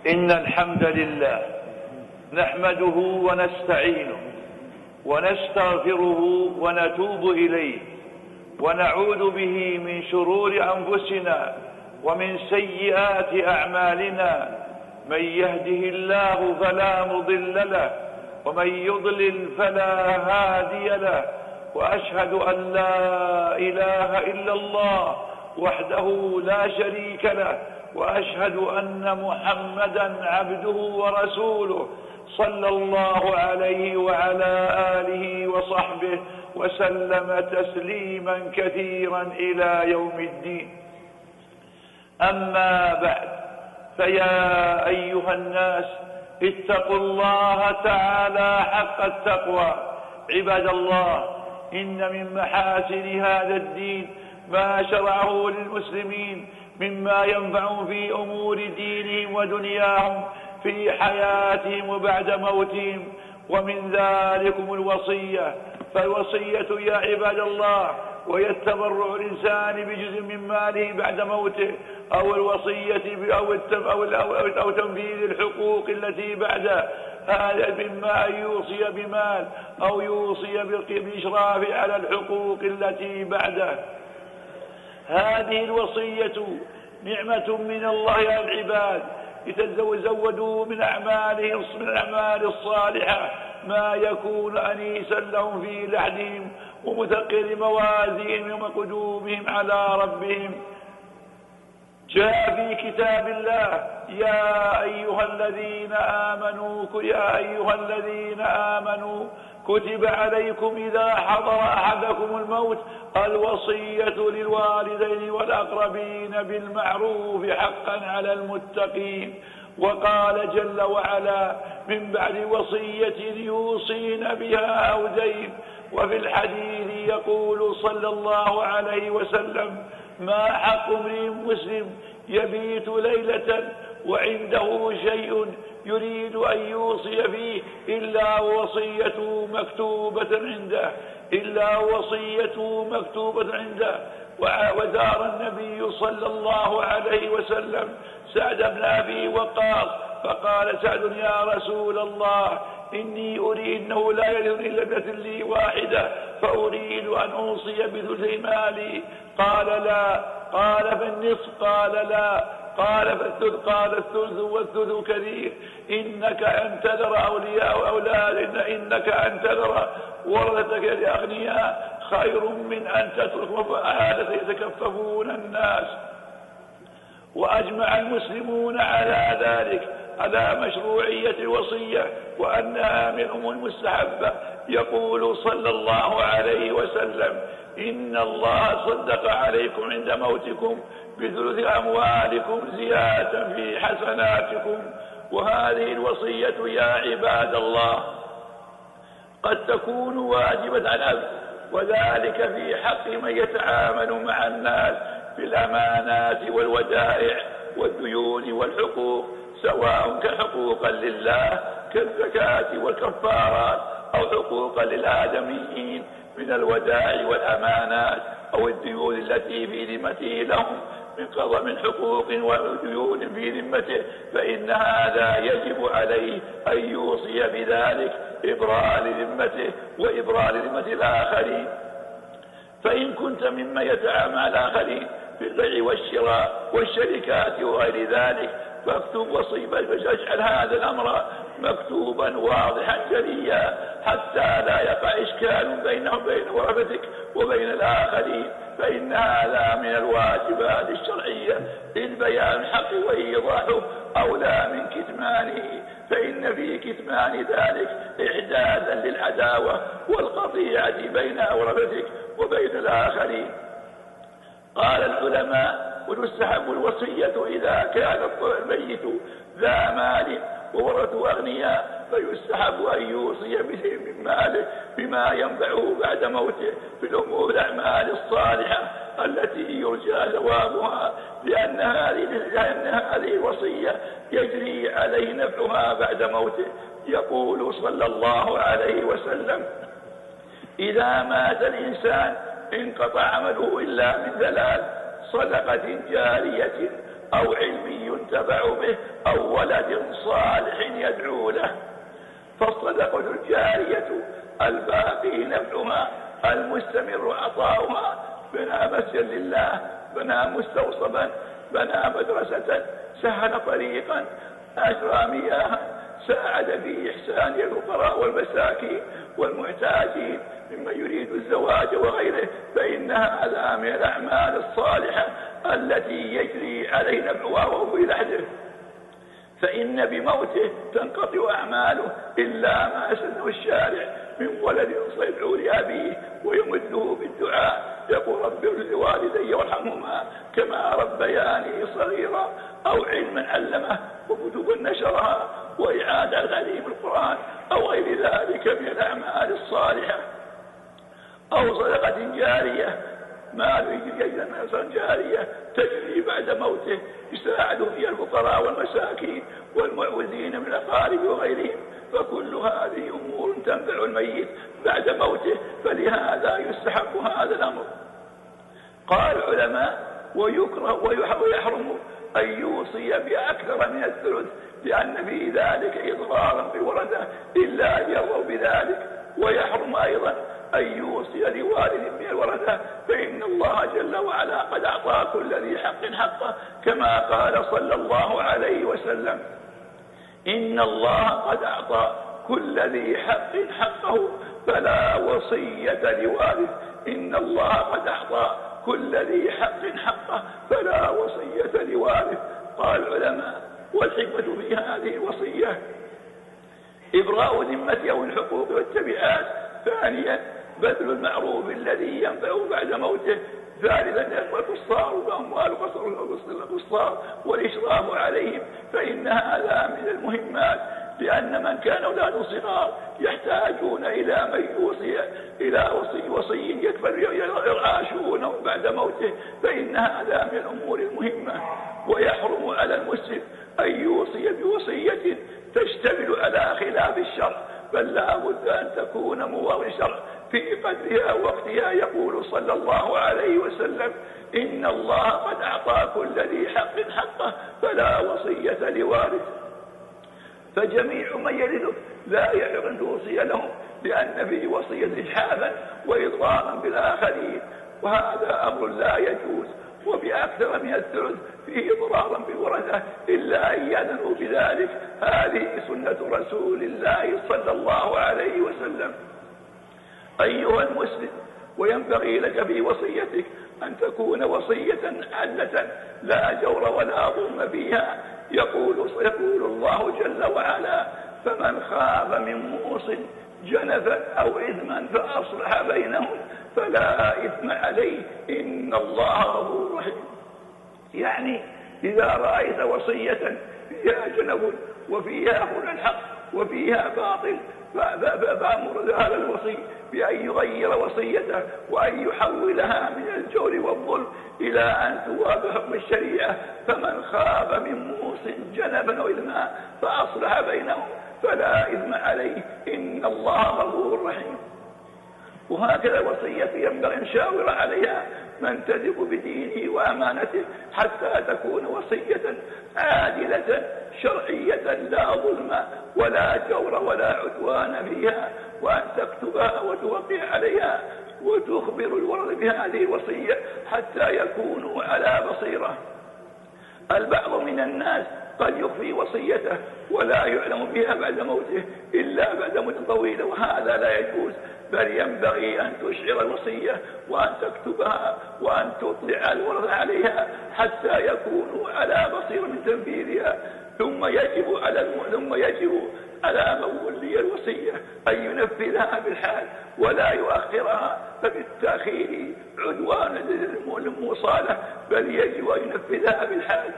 إن الحمد لله نحمده ونستعينه ونستغفره ونتوب إليه ونعوذ به من شرور أنفسنا ومن سيئات أعمالنا. من يهده الله فلا مضل له ومن يضلل فلا هادي له، وأشهد أن لا إله إلا الله وحده لا شريك له، وأشهد أن محمدا عبده ورسوله صلى الله عليه وعلى آله وصحبه وسلم تسليما كثيرا إلى يوم الدين. أما بعد، فيا أيها الناس اتقوا الله تعالى حق التقوى. عباد الله، إن من محاسن هذا الدين ما شرعه للمسلمين مما ينفعهم في أمور دينهم ودنياهم في حياتهم وبعد موتهم، ومن ذلكم الوصية. فالوصية يا عباد الله وهي التبرع الإنسان بجزء من ماله بعد موته، أو الوصية أو تنفيذ الحقوق التي بعده، هذا مما أن يوصي بمال أو يوصي بالإشراف على الحقوق التي بعده. هذه الوصية نعمة من الله على العباد لتزودوا من الأعمال الصالحة ما يكون أنيسا لهم في لحدهم ومثقل موازينهم وقدومهم على ربهم. جاء في كتاب الله: يا أيها الذين آمنوا كتب عليكم إذا حضر أحدكم الموت الوصية للوالدين والأقربين بالمعروف حقا على المتقين. وقال جل وعلا من بعد وصية يوصين بها أو دين. وفي الحديث يقول صلى الله عليه وسلم: ما حق امرئ مسلم يبيت ليلة وعنده شيء يريد أن يوصي فيه إلا وصيته مكتوبة عنده. ودار النبي صلى الله عليه وسلم سعد بن أبي وقاص، فقال سعد: يا رسول الله، إني أريد أنه لا يرثني إلا ابنة لي واحدة، فأريد أن أوصي بثلث مالي. قال: لا. قال: فالنصف؟ قال: لا. قال: فالثلث؟ قال: الثلث والثلث كثير. إنك أن تذر أولياء أولاد إنك أن تذر ورثتك لأغنياء خير من أن تترك فآلة يتكففون الناس. وأجمع المسلمون على ذلك، على مشروعية الوصية وأنها من أمور المستحبة. يقول صلى الله عليه وسلم: إن الله صدق عليكم عند موتكم بثلث أموالكم زيادة في حسناتكم. وهذه الوصية يا عباد الله قد تكون واجبة على العبد، وذلك في حق من يتعامل مع الناس بالأمانات والودائع والديون والحقوق، سواء كان حقوقا لله كالزكاة والكفارات، أو حقوقا للآدميين من الودائع والأمانات، أو الديون التي في ذمته لهم من حقوق وديون في ذمته، فإن هذا يجب عليه أن يوصي بذلك إبراء لذمته وإبراء لذمة الآخرين. فإن كنت ممن يتعامل مع الآخرين في البيع والشراء والشركات وغير ذلك، فاكتب وصية، فاجعل هذا الأمر مكتوبا واضحا جليا حتى لا يقع إشكال بينهم وبين ورثتك وبين الآخرين، فإن هذا من الواجبات الشرعية إذ بيان الحق وإيضاحه أولى من كتمانه، فإن في كتمان ذلك إعدادا للعداوة والقطيعة بين ورثتك وبين الآخرين. قال العلماء: وتستحب الوصية إذا كان الميت ذا مال وورثه أغنياء، فيستحب أن يوصي من ماله بما ينفعه بعد موته في الأمور الأعمال الصالحة التي يرجى ثوابها، لأن هذه الوصية يجري عليه نفعها بعد موته. يقول صلى الله عليه وسلم: إذا مات الإنسان انقطع عمله إلا من ثلاث: صدقة جارية أو علم ينتفع به أو ولد صالح يدعو له. فالصدقة الجارية الباقي نفعها المستمر عطاؤها. بنى مسجد لله، بنى مستوصفا، بنى مدرسة، سهل طريقا، أجرى مياها، ساعد في إحسان الفقراء والمساكين والمحتاجين ممن يريد الزواج وغيره، فإن هذا من الأعمال الصالحة التي يجري عليه نفعها وهو في لحده. فإن بموته تنقطع أعماله إلا ما سنه الشارع من ولد يدعو لأبيه ويمده بالدعاء يقول رب اغفر لوالدي وارحمهما كما ربياني صغيرا، أو علما علمه وكتبا نشرها وإعادة تعليم القرآن أو غير ذلك من الأعمال الصالحة. أو صدقة جارية، مال يجري جارية تجري بعد موته يساعد فيها الفقراء والمساكين والمعوزين من الأقارب وغيرهم، فكل هذه أمور تنفع الميت بعد موته، فلهذا يستحق هذا الأمر. قال العلماء: ويكره ويحرم أن يوصي بأكثر من الثلث، لأن في ذلك إضرارا بالورثة إلا أن يرضوا بذلك. ويحرم أيضا أن يوصي لوالد من الورثة، فإن الله جل وعلا قد أعطى كل ذي حق حقه، كما قال صلى الله عليه وسلم: إن الله قد أعطى كل ذي حق حقه فلا وصية لوارث. إن الله قد أعطى كل ذي حق حقه فلا وصية لوارث. قال العلماء: والحكمة في هذه الوصية إبراء ذمته أو الحقوق والتبعات. ثانيا بذل المعروف الذي ينفع بعد موته. ثالثا القصار وأموال القصار والإشراف عليهم، فإن هذا من المهمات، لأن من كان أولاده صغار يحتاجون إلى من يوصي إلى وصي يكفل يرعى شؤونهم بعد موته، فإن هذا من الأمور المهمة. ويحرم على المسلم أن يوصي بوصية تشتمل على خلاف الشرع، بل لا بد أن تكون موافقة الشرع في قدرها ووقتها. يقول صلى الله عليه وسلم: إن الله قد أعطى كل ذي حق حقه فلا وصية لوارث. فجميع من يرثه لا يحق أن توصي لهم، لأن في وصية إجحافا وإضرارا بالآخرين، وهذا أمر لا يجوز. وبأكثر من الثلث فيه إضرارا بالورثة إلا أن يأذنوا بذلك. هذه سنة رسول الله صلى الله عليه وسلم. أيها المسلم، وينبغي لك في وصيتك أن تكون وصية عدلة لا جور ولا ظلم فيها. يقول الله جل وعلا: فمن خاف من موص جنفا أو إثما فأصلح بينهم فلا إثم عليه إن الله غفور رحيم. يعني إذا رأيت وصية فيها جنب وفيها خلع الحق وفيها باطل فأمر هذا الوصي بأن يغير وصيته وأن يحولها من الجور والظلم إلى أن توافق حكم الشريعة. فمن خاف من موص جنبا أو إثما فأصلح بينهم فلا إثم عليه إن الله غفور رحيم. وهكذا الوصية ينبغي أن يشاور عليها من تثق بدينه وأمانته، حتى تكون وصية عادلة شرعية لا ظلم ولا جور ولا عدوان فيها، وأن تكتبها وتوقع عليها وتخبر الورثة بهذه الوصية حتى يكونوا على بصيرة. البعض من الناس قد يخفي وصيته ولا يعلم بها بعد موته إلا بعد مدة طويلة، وهذا لا يجوز، بل ينبغي أن تشعر الوصية وأن تكتبها وأن تطلع الورثة عليها حتى يكونوا على بصيرة من تنفيذها. ثم يجب على من ولي الوصية أن ينفذها بالحال ولا يؤخرها، فبالتأخير عدوان للموصالة، بل يجب أن ينفذها بالحال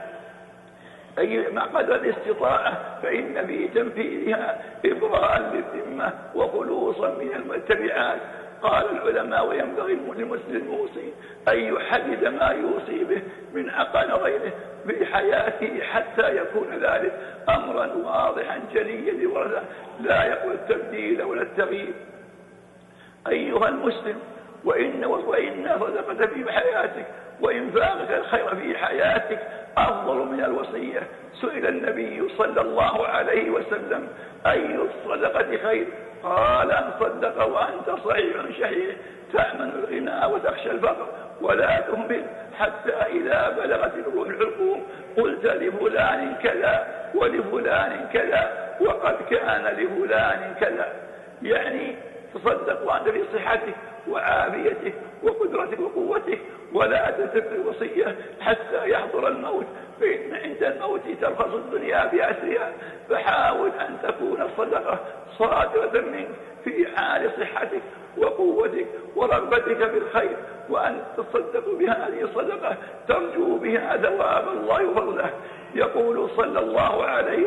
أي مع قدر الاستطاعة، فإن في تنفيذها إبراء للذمة وخلوصا من التبعات. قال العلماء: وينبغي للمسلم الموصي أن يحدد ما يوصي به من حق غيره في حياته حتى يكون ذلك أمرا واضحا جليا للورثة لا يقبل التبديل ولا التغيير. أيها المسلم، وإن صدقت في حياتك وإنفاقك الخير في حياتك أفضل من الوصية. سئل النبي صلى الله عليه وسلم: أي الصدقة خير؟ قال: أن صدق وأنت صحيح شحيح تأمن الغنى وتخشى الفقر ولا تهمل حتى إذا بلغت الحلقوم قلت لفلان كذا ولفلان كذا وقد كان لفلان كذا. يعني تصدق وأنت في صحتك وعافيتك وقدرتك وقوتك، ولا تترك الوصية حتى يحضر الموت، فإن عند الموت ترخص الدنيا بأسرها. فحاول أن تكون الصدقة صادرة منك في حال صحتك وقوتك ورغبتك بالخير، وأن تصدق بهذه الصدقة ترجو بها ثواب الله وفضله. يقول صلى الله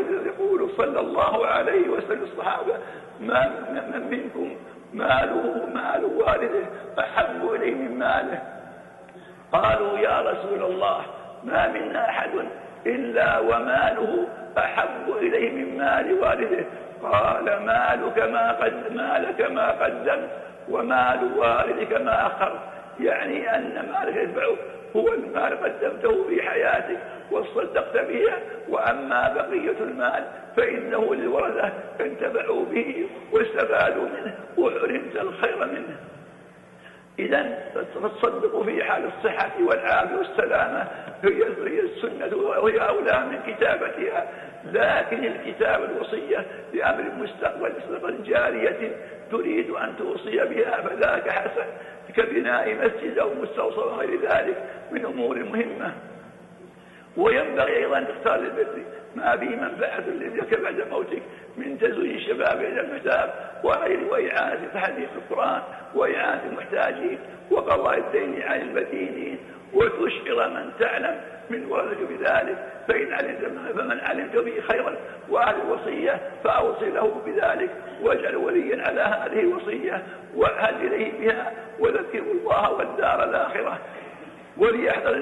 عليه وسلم الصحابة: من منكم مال والده أحب إليه من ماله؟ قالوا: يا رسول الله ما منا أحد إلا وماله أحب إليه من مال والده. قال: مالك ما قدمت ومال والدك ما أخرت. يعني أن مالك يتبعه هو المال قدمته في حياتك وصدقت بها، وأما بقية المال فإنه للورثة انتفعوا به واستفادوا منه وعلمت الخير منه. إذن فتصدق في حال الصحة والعافية والسلامة هي السنة وهي أولى من كتابتها. لكن الكتابة الوصية لأمر مستقبل صدقة جارية تريد أن توصي بها فذاك حسن، كبناء مسجد أو مستوصى وغير ذلك من أمور مهمة. وينبغي أيضا أن تختار البر ما به منفعة لك بعد موتك من تزويج الشباب إلى الكتاب وغيره، وإعانة تحديث القرآن وإعانة المحتاجين وقضاء الدين عن المدينين، وتشعر من تعلم من ورثك بذلك. فمن علمت به خيرا وأهل الوصية فأوصي له بذلك، واجعل وليا على هذه الوصية وأهل إليه بها، وذكر الله والدار الآخرة. وليحذر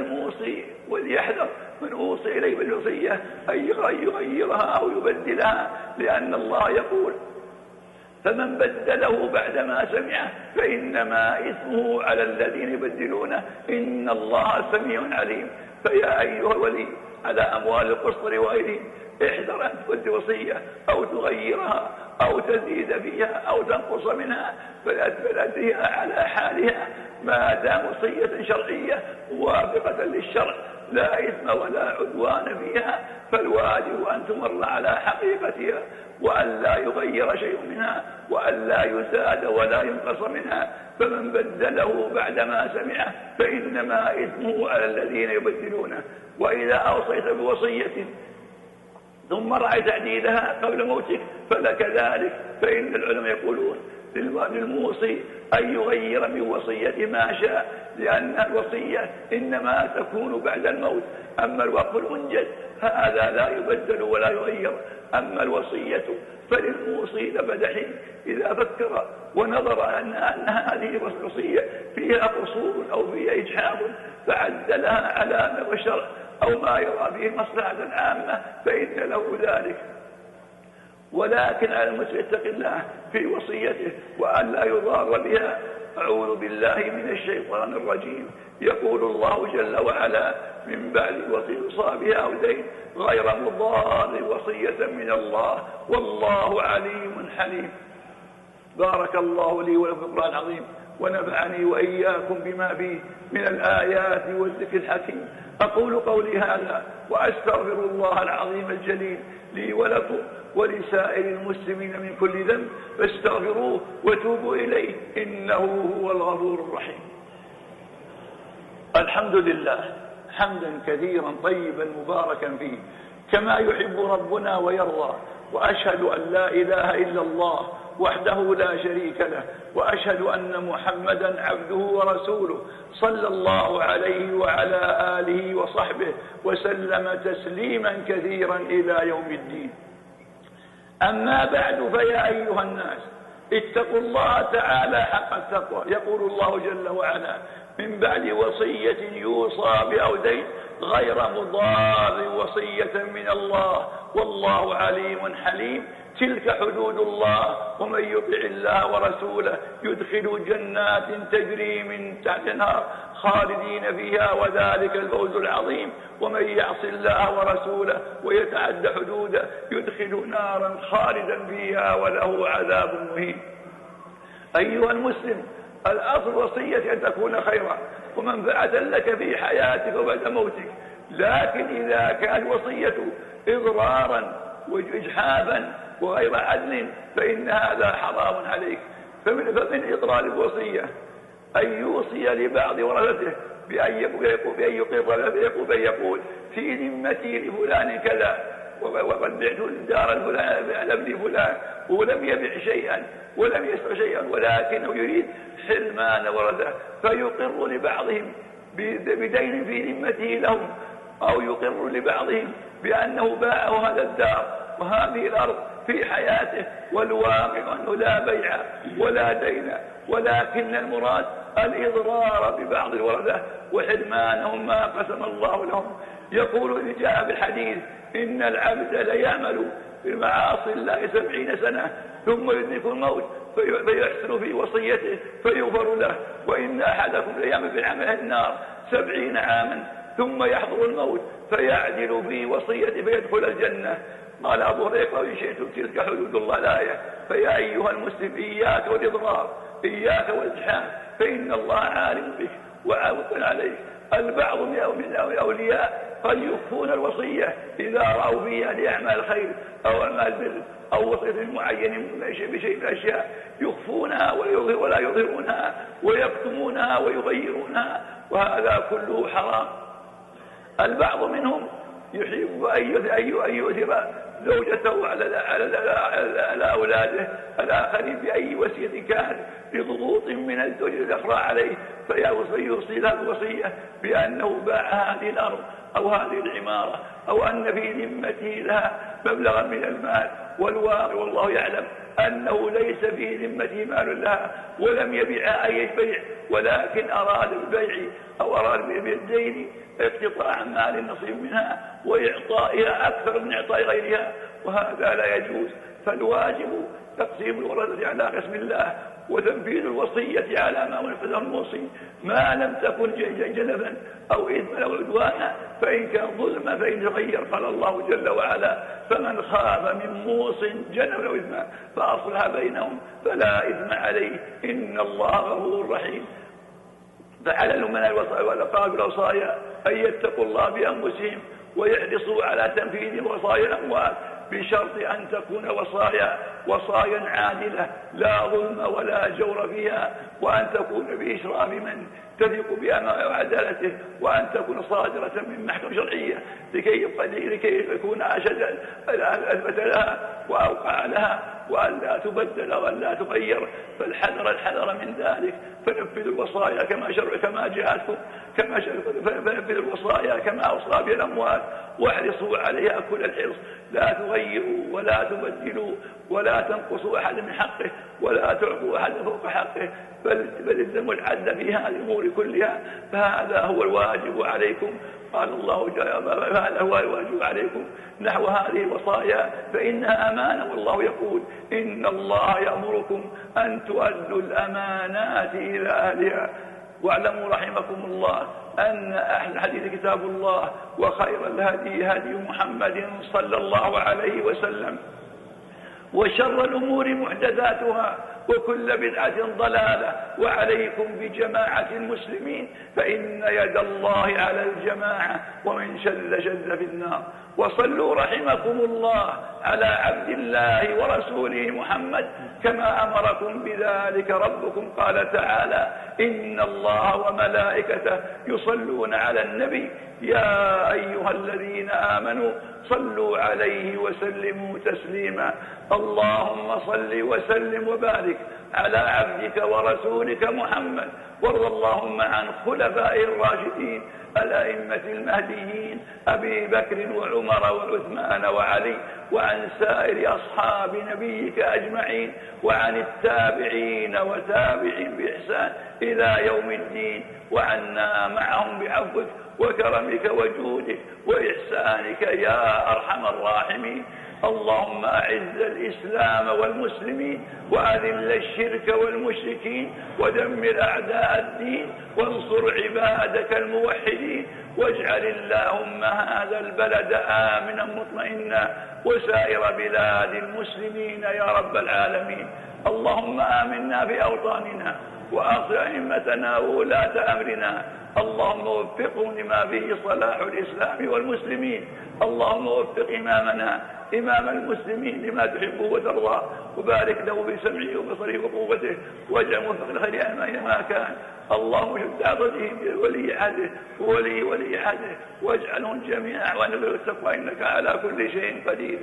من أوصي إليه بالوصية أن يغيرها أو يبدلها، لأن الله يقول: فمن بدله بعدما سمعه فإنما إثمه على الذين يبدلونه إن الله سميع عليم. فيا أيها الولي على أموال القسطر وغيرهم احذر أن تبدل وصية أو تغيرها أو تزيد فيها أو تنقص منها، فلأتها على حالها ما دام وصية شرعية موافقة للشرع لا إثم ولا عدوان فيها. فالواجب أن تمر على حقيقتها وأن لا يغير شيء منها وأن لا يزاد ولا ينقص منها. فمن بدله بعدما سمعه فإنما إثمه على الذين يبدلونه. وإذا أوصيت بوصية ثم رأيت تعديلها قبل موتك فلك ذلك، فإن العلماء يقولون للموصي أن يغير من وصية ما شاء، لأن الوصية إنما تكون بعد الموت. أما الوقف المنجز هذا لا يبدل ولا يغير. أما الوصية فللموصي لبد حين إذا فكر ونظر أن هذه الوصية فيها قصور أو فيها إجحاف فعدلها على ما بشر أو ما يرى به المصلحة العامة فإن له ذلك. ولكن على المسلم يتقي الله في وصيته وأن لا يضار بها. أعوذ بالله من الشيطان الرجيم. يقول الله جل وعلا: من بعد وصية يوصى بها أو دين غير مضار وصية من الله والله عليم حليم. بارك الله لي ولكم في القرآن العظيم، ونفعني وإياكم بما فيه من الآيات والذكر الحكيم. أقول قولي هذا وأستغفر الله العظيم الجليل لي ولكم ولسائر المسلمين من كل ذنب، فاستغفروه وتوبوا إليه إنه هو الغفور الرحيم. الحمد لله حمدا كثيرا طيبا مباركا فيه كما يحب ربنا ويرضى، وأشهد أن لا إله إلا الله وحده لا شريك له، وأشهد أن محمدا عبده ورسوله صلى الله عليه وعلى آله وصحبه وسلم تسليما كثيرا إلى يوم الدين. أما بعد، فيا أيها الناس اتقوا الله تعالى حق التقوى. يقول الله جل وعلا: من بعد وصية يوصى بها أو دين غير مضار وصية من الله، والله عليم حليم. تلك حدود الله، ومن يطع الله ورسوله يدخل جنات تجري من تحت النار خالدين فيها وذلك الفوز العظيم. ومن يعص الله ورسوله ويتعد حدوده يدخل نارا خالدا فيها وله عذاب مهين. أيها المسلم، الأصل وصية أن تكون خيرا ومنفعة لك في حياتك وبعد موتك، لكن إذا كانت وصية إضرارا وإجحافا وغير عدل فإن هذا حرام عليك. فمن إضرار الوصية أن يوصي لبعض ورثته بأن يقول في ذمتي لفلان كذا، وقد بعت الدار الفلان على ابن فلان، ولم يبع شيئا ولم يشتر شيئا ولكنه يريد حرمان ورثته، فيقر لبعضهم بدين في ذمته لهم، أو يقر لبعضهم بأنه باعه هذا الدار وهذه الأرض في حياته، والواقع أنه لا بيع ولا دين، ولكن المراد الإضرار ببعض الورثة وحرمانهم ما قسم الله لهم. يقول جاء في الحديث إن العبد ليعمل بمعاصي الله 70 سنة ثم يدرك الموت فيحسن في وصيته فيغفر له، وإن أحدكم ليعمل بعمل النار 70 عاما ثم يحضر الموت فيعدل في وصيته فيدخل الجنة. قال أبو هريرة إن شئتم تلك حدود الله الآية. فيا أيها المسلم إياك والإضرار، إياك والإجحاف، فإن الله عالم بك وعاوق عليك. البعض من الأولياء قد يخفون الوصية إذا رأوا فيها لأعمال الخير أو أعمال البر أو وصية معين بشيء من الأشياء، يخفونها ولا يظهرونها ويكتمونها ويغيرونها، وهذا كله حرام. البعض منهم يحب أن يؤثر زوجته على أولاده الآخرين بأي وصية كانت بضغوط من الزوج الأخرى عليه، فيوصي له الوصية بأنه باع هذه الأرض أو هذه العمارة أو أن في ذمته لها مبلغا من المال، والواقع والله يعلم أنه ليس في ذمته مال لها ولم يبيع أي بيع، ولكن أراد بالبيع أو أراد بالدين اقتطاع مال النصيب منها وإعطائها أكثر من إعطاء غيرها، وهذا لا يجوز. فالواجب تقسيم الورثة على قسم الله وتنفيذ الوصية على ما نفذه الموصي، ما لم تكن جنفا أو إثما أو عدوانا، فإن كان ظلما فإن يغير. قال الله جل وعلا فمن خاف من موص جنفا أو إثما فأصلح بينهم فلا إثم عليه إن الله غفور رحيم. فعلى الأمناء والأقارب والوصايا أن يتقوا الله بأنفسهم ويحرصوا على تنفيذ وصايا الأموال بشرط أن تكون وصايا عادلة لا ظلم ولا جور فيها، وأن تكون بإشراف من تثق بأمانته وعدالته، وأن تكون صادرة من محكمة شرعية لكي يكون أشد أثبت لها وأوقع لها، وأن لا تبدل وأن لا تغير. فالحذر من ذلك. فنفذوا الوصايا كما جاءتكم فنفذوا الوصايا كما أوصى بها الأموال واحرصوا عليها كل الحرص، لا تغيروا ولا تبدلوا ولا تنقصوا أحد من حقه ولا تعطوا أحد فوق حقه، بل الزموا العدل في هذه الأمور كلها، فهذا هو الواجب عليكم. قال الله هذا هو الواجب عليكم نحو هذه الوصايا فإنها أمانة، والله يقول إن الله يأمركم أن تؤدوا الأمانات إلى أهلها. واعلموا رحمكم الله أن أحسن الحديث كتاب الله وخير الهدي هدي محمد صلى الله عليه وسلم، وشر الأمور محدثاتها وكل بدعة ضلالة، وعليكم بجماعة المسلمين فإن يد الله على الجماعة ومن شذ في النار. وصلوا رحمكم الله على عبد الله ورسوله محمد كما أمركم بذلك ربكم. قال تعالى إن الله وملائكته يصلون على النبي يا أيها الذين آمنوا صلوا عليه وسلموا تسليما. اللهم صل وسلم وبارك على عبدك ورسولك محمد، وارض اللهم عن خلفائه الراشدين الأئمة المهديين أبي بكر وعمر وعثمان وعلي وعن سائر أصحاب نبيك أجمعين، وعن التابعين وتابعين بإحسان إلى يوم الدين، وعنا معهم بعفوك وكرمك وجودك وإحسانك يا أرحم الراحمين. اللهم أعز الإسلام والمسلمين، وأذل الشرك والمشركين، ودمر أعداء الدين، وانصر عبادك الموحدين، واجعل اللهم هذا البلد آمنا مطمئنا، وسائر بلاد المسلمين يا رب العالمين. اللهم آمنا في أوطاننا، وأصلح أئمتنا وولاة أمرنا، اللهم وفقهم لما فيه صلاح الإسلام والمسلمين. اللهم وفق إمامنا إمام المسلمين لما تحبه وترضى، وبارك له بسمعه وبصره وقوته، واجعل موفق الخير أينما كان. اللهم شد عضده بولي عهده وولي عهده، واجعلهم جميعا أعوانا بالتقوى إنك على كل شيء قدير.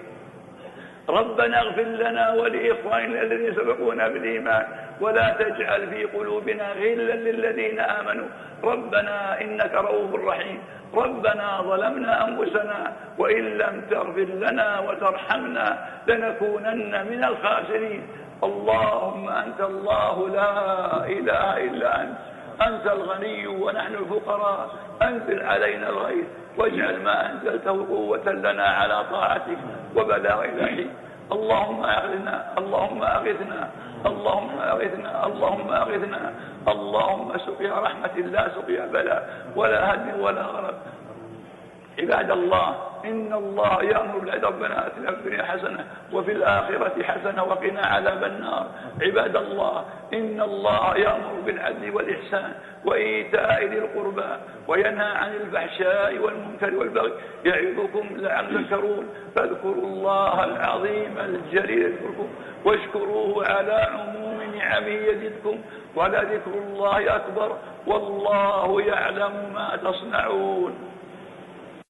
ربنا اغفر لنا ولإخواننا الذين سبقونا بالإيمان، ولا تجعل في قلوبنا غلا للذين آمنوا، ربنا إنك رؤوف رحيم. ربنا ظلمنا أنفسنا، وإن لم تغفر لنا وترحمنا لنكونن من الخاسرين. اللهم أنت الله لا إله إلا أنت الغني ونحن الفقراء، أنزل علينا الغيث، واجعل ما أنزلته قوة لنا على طاعتك وبلاغ الحين. اللهم أغثنا، اللهم أغثنا، اللهم أغثنا، اللهم أغثنا، اللهم سقيا رحمة لا سقيا بلاء ولا هدم ولا غرب. عباد الله، إن الله يأمر بالعدل، ربنا آتنا في الدنيا حسنة وفي الآخرة حسنة وقنا عذاب النار. عباد الله، إن الله يأمر بالعدل والإحسان وإيتاء ذي القربى، وينهى عن الفحشاء والمنكر والبغي، يعظكم لعلكم تذكرون. فاذكروا الله العظيم الجليل يذكركم، واشكروه على عموم نعمه يزدكم، ولذكر الله أكبر، والله يعلم ما تصنعون.